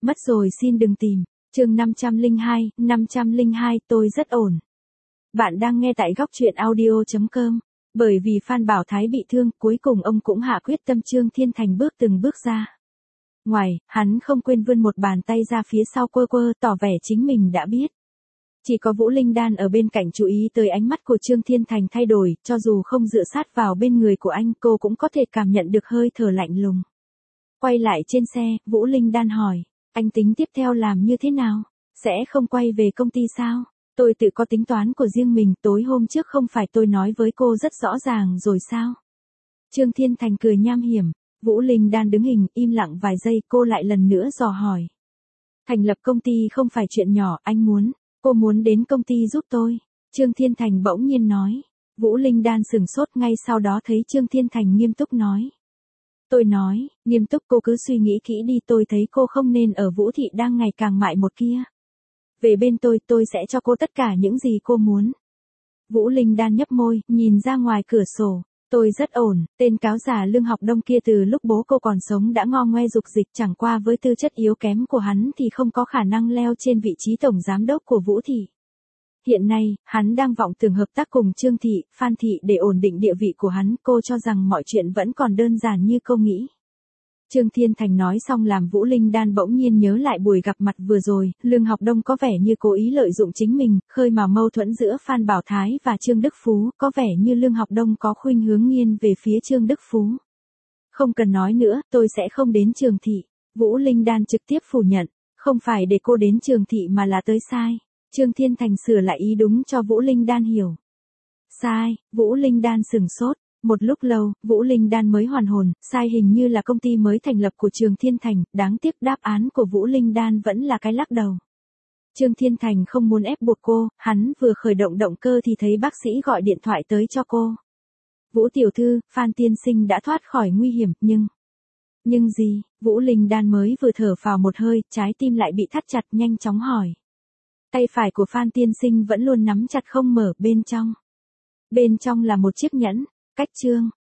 Mất rồi xin đừng tìm. Chương 502, tôi rất ổn. Bạn đang nghe tại góc truyện audio.com. Bởi vì Phan Bảo Thái bị thương, cuối cùng ông cũng hạ quyết tâm Trương Thiên Thành bước từng bước ra. Ngoài, hắn không quên vươn một bàn tay ra phía sau quơ quơ, tỏ vẻ chính mình đã biết. Chỉ có Vũ Linh Đan ở bên cạnh chú ý tới ánh mắt của Trương Thiên Thành thay đổi, cho dù không dựa sát vào bên người của anh, cô cũng có thể cảm nhận được hơi thở lạnh lùng. Quay lại trên xe, Vũ Linh Đan hỏi, anh tính tiếp theo làm như thế nào? Sẽ không quay về công ty sao? Tôi tự có tính toán của riêng mình, tối hôm trước không phải tôi nói với cô rất rõ ràng rồi sao? Trương Thiên Thành cười nham hiểm. Vũ Linh Đan đứng hình, im lặng vài giây, cô lại lần nữa dò hỏi. Thành lập công ty không phải chuyện nhỏ, anh muốn. Cô muốn đến công ty giúp tôi. Trương Thiên Thành bỗng nhiên nói. Vũ Linh Đan sửng sốt, ngay sau đó thấy Trương Thiên Thành nghiêm túc nói. Tôi nói, nghiêm túc, cô cứ suy nghĩ kỹ đi, tôi thấy cô không nên ở Vũ Thị đang ngày càng mại một kia. Về bên tôi sẽ cho cô tất cả những gì cô muốn. Vũ Linh Đan nhấp môi, nhìn ra ngoài cửa sổ. Tôi rất ổn, tên cáo giả Lương Học Đông kia từ lúc bố cô còn sống đã ngo ngoe dục dịch, chẳng qua với tư chất yếu kém của hắn thì không có khả năng leo trên vị trí tổng giám đốc của Vũ Thị. Hiện nay, hắn đang vọng tưởng hợp tác cùng Trương Thị, Phan Thị để ổn định địa vị của hắn, cô cho rằng mọi chuyện vẫn còn đơn giản như cô nghĩ. Trương Thiên Thành nói xong làm Vũ Linh Đan bỗng nhiên nhớ lại buổi gặp mặt vừa rồi, Lương Học Đông có vẻ như cố ý lợi dụng chính mình, khơi mào mâu thuẫn giữa Phan Bảo Thái và Trương Đức Phú, có vẻ như Lương Học Đông có khuynh hướng nghiêng về phía Trương Đức Phú. Không cần nói nữa, tôi sẽ không đến Trường Thị. Vũ Linh Đan trực tiếp phủ nhận, không phải để cô đến Trường Thị mà là tới sai. Trương Thiên Thành sửa lại ý đúng cho Vũ Linh Đan hiểu. Sai, Vũ Linh Đan sửng sốt. Một lúc lâu, Vũ Linh Đan mới hoàn hồn, sai hình như là công ty mới thành lập của Trương Thiên Thành, đáng tiếc đáp án của Vũ Linh Đan vẫn là cái lắc đầu. Trương Thiên Thành không muốn ép buộc cô, hắn vừa khởi động động cơ thì thấy bác sĩ gọi điện thoại tới cho cô. Vũ tiểu thư, Phan tiên sinh đã thoát khỏi nguy hiểm, nhưng gì? Vũ Linh Đan mới vừa thở phào một hơi, trái tim lại bị thắt chặt, nhanh chóng hỏi. Tay phải của Phan tiên sinh vẫn luôn nắm chặt không mở, bên trong là một chiếc nhẫn. Cách Trương